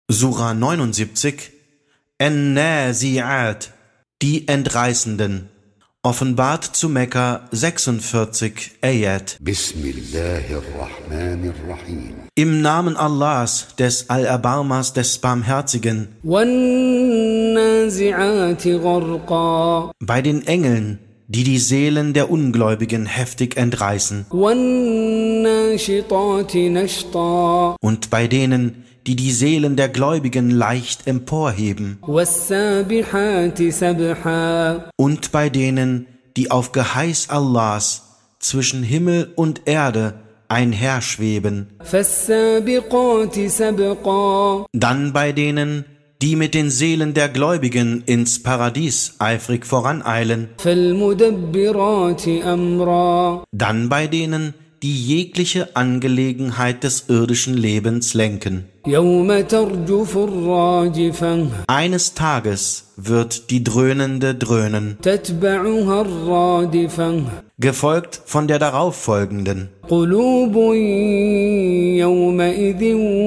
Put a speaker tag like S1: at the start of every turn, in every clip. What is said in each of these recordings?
S1: Sura 79, An-Nazi'at, die Entreißenden. Offenbart zu Mekka 46 Ayat.
S2: Bismillahirrahmanirrahim.
S1: Im Namen Allahs, des Allerbarmers, des Barmherzigen.
S3: وَالنَّازِعَاتِ غَرْقًا.
S1: Bei den Engeln, die die Seelen der Ungläubigen heftig entreißen.
S3: وَالنَّاشِطَاتِ نَشْطًا.
S1: Und bei denen, die die Seelen der Gläubigen leicht emporheben.
S3: وَالسَّابِحَاتِ سَبْحًا.
S1: Und bei denen, die auf Geheiß Allahs zwischen Himmel und Erde einherschweben.
S3: فَالسَّابِقَاتِ سَبْقًا.
S1: Dann bei denen, die mit den Seelen der Gläubigen ins Paradies eifrig voraneilen.
S3: فَالْمُدَبِّرَاتِ أَمْرًا.
S1: Dann bei denen, die jegliche Angelegenheit des irdischen Lebens lenken.
S3: يَوْمَ تَرْجُفُ الرَّاجِفَةُ.
S1: Eines Tages wird die Dröhnende dröhnen,
S3: تَتْبَعُهَا الرَّادِفَةُ.
S1: gefolgt von der darauffolgenden.
S3: قُلُوبٌ يَوْمَئِذٍ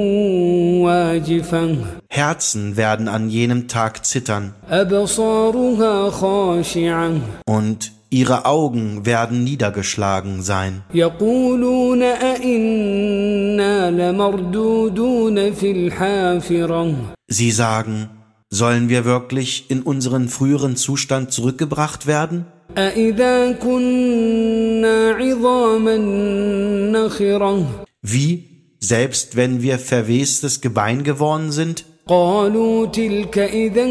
S3: وَاجِفَةٌ.
S1: Herzen werden an jenem Tag zittern
S3: أَبْصَارُهَا خَاشِعَةٌ.
S1: und ihre Augen werden niedergeschlagen sein.
S3: يَقُولُونَ أَإِنَّا لَمَرْدُودُونَ فِي الْحَافِرَةِ.
S1: Sie sagen, sollen wir wirklich in unseren früheren Zustand zurückgebracht werden?
S3: أَإِذَا كُنَّا عِظَامًا نَخِرَةً.
S1: Wie, selbst wenn wir verwestes Gebein geworden sind?
S3: قَالُوا تِلْكَ إِذًا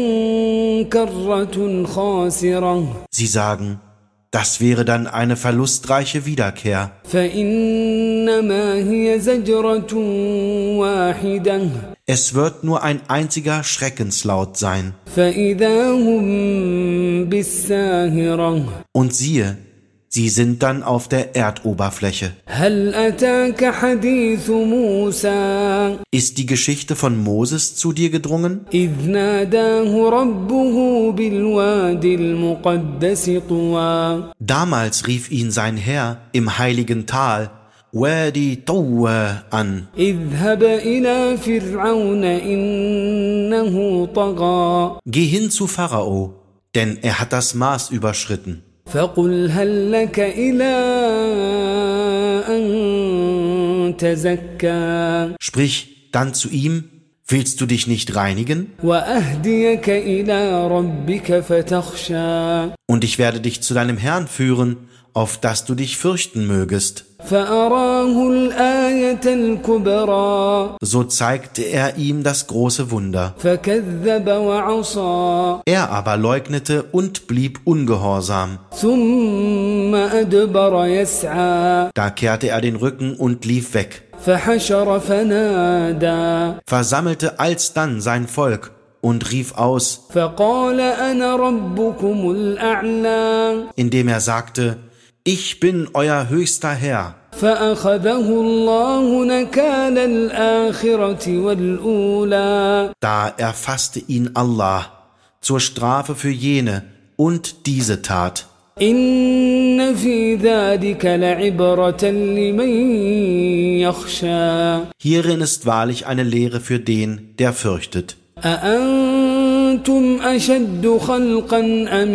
S3: كَرَّةٌ خَاسِرَةٌ.
S1: Sie sagen, das wäre dann eine verlustreiche Wiederkehr.
S3: فَإِنَّمَا هِيَ زَجْرَةٌ وَاحِدَةٌ.
S1: Es wird nur ein einziger Schreckenslaut sein.
S3: فَإِذَا هُمْ بِالسَّاهِرَةِ.
S1: Und siehe, sie sind dann auf der Erdoberfläche.
S3: هَلْ أَتَاكَ حَدِيثُ مُوسَى.
S1: Ist die Geschichte von Moses zu dir gedrungen?
S3: إِذْ نَادَاهُ رَبُّهُ بِالْوَادِ الْمُقَدَّسِ طُوًى.
S1: Damals rief ihn sein Herr im heiligen Tal Wadi Tawwa an.
S3: اذهب إلى فرعون إنه طغى.
S1: Geh hin zu Pharao, denn er hat das Maß überschritten.
S3: فقل هل لك إلى أن تزكى.
S1: Sprich dann zu ihm, willst du dich nicht reinigen?
S3: وأهديك إلى ربك فتخشى.
S1: Und ich werde dich zu deinem Herrn führen, auf dass du dich fürchten mögest.
S3: فأراه الآية الكبرى.
S1: So zeigte er ihm das große Wunder.
S3: فكذب وعصى.
S1: Er aber leugnete und blieb ungehorsam.
S3: ثم أدبر يسعى.
S1: Da kehrte er den Rücken und lief weg,
S3: فحشر فنادى.
S1: versammelte alsdann sein Volk und rief aus,
S3: فقال أنا ربكم الأعلى.
S1: indem er sagte, ich bin euer höchster Herr.
S3: فأخذه الله نكال الآخرة والأولى.
S1: Da erfasste ihn Allah zur Strafe für jene und diese Tat.
S3: إن في ذلك لعبرة لمن يخشى.
S1: Hierin ist wahrlich eine Lehre für den, der fürchtet.
S3: أأنتم أشد خلقا أم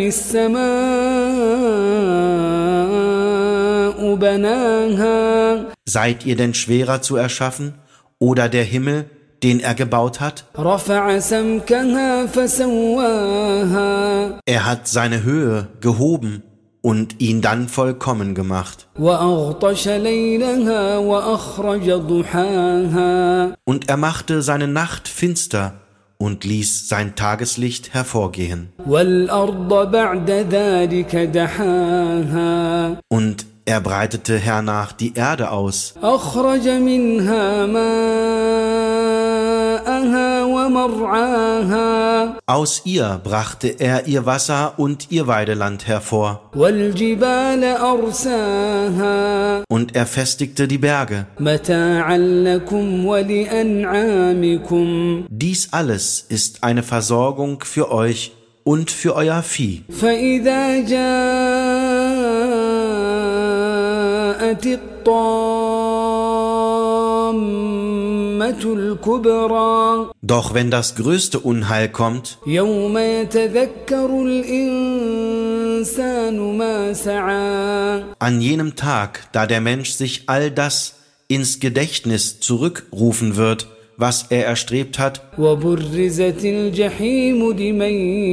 S3: السماء بناها.
S1: Seid ihr denn schwerer zu erschaffen oder der Himmel, den er gebaut hat?
S3: رفع سمكها فسواها.
S1: Er hat seine Höhe gehoben und ihn dann vollkommen gemacht.
S3: وأغطش ليلها وأخرج ضحاها.
S1: Und er machte seine Nacht finster und ließ sein Tageslicht hervorgehen.
S3: والأرض بعد ذلك دحاها.
S1: Und er breitete hernach die Erde aus.
S3: أخرج منها ماءها ومرعاها.
S1: Aus ihr brachte er ihr Wasser und ihr Weideland hervor.
S3: والجبال أرساها.
S1: Und er festigte die Berge.
S3: متاعا لكم ولأنعامكم.
S1: Dies alles ist eine Versorgung für euch und für euer Vieh.
S3: فإذا جاءت الطامة النعمة الكبرى
S1: Doch wenn das größte Unheil kommt,
S3: يوم يتذكر الإنسان ما سعى
S1: an jenem Tag, da der Mensch sich all das ins Gedächtnis zurückrufen wird, was er erstrebt hat,
S3: وبرزت الجحيم لمن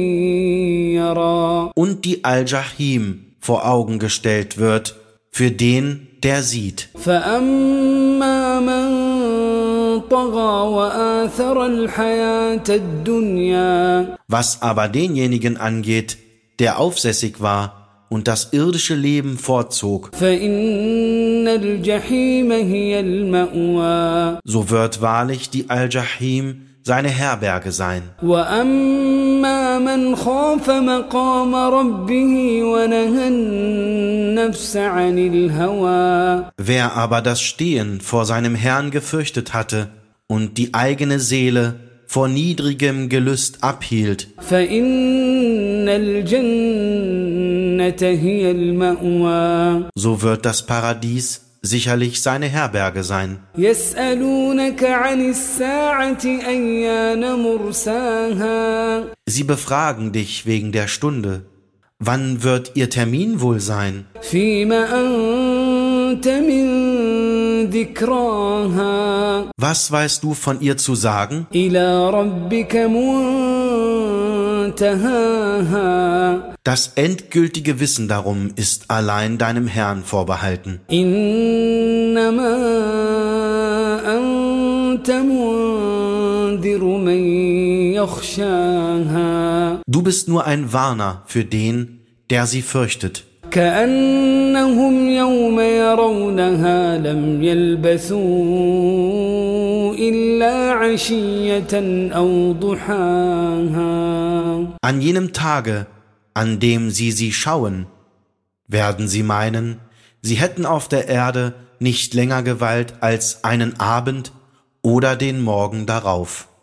S3: يرى
S1: und die Al-Jahim vor Augen gestellt wird, für den, der sieht.
S3: فأما من طغى وآثر الحياة الدنيا
S1: Was aber denjenigen angeht, der aufsässig war und das irdische Leben vorzog,
S3: فإن الجحيم هي المأوى
S1: so wird wahrlich die Al-Jahim seine Herberge sein.
S3: وأما من خاف مقام ربه ونهى النفس عن الهوى
S1: Wer aber das Stehen vor seinem Herrn gefürchtet hatte und die eigene Seele vor niedrigem Gelüst abhielt,
S3: فإن الجنة هي المأوى
S1: so wird das Paradies sicherlich seine Herberge sein.
S3: يسألونك عن الساعة أيان مرساها
S1: Sie befragen dich wegen der Stunde. Wann wird ihr Termin wohl sein?
S3: فيم أنت من ذكراها
S1: Was weißt du von ihr zu sagen?
S3: إلى ربك منتهاها
S1: Das endgültige Wissen darum ist allein deinem Herrn vorbehalten.
S3: إنما أنت منذر من يخشاها
S1: Du bist nur ein Warner für den, der sie fürchtet.
S3: كأنهم يوم يرونها لم يلبثوا إلا عشية أو ضحاها
S1: An jenem Tage, an dem sie schauen, werden sie meinen, sie hätten auf der Erde nicht länger geweilt als einen Abend oder den Morgen darauf.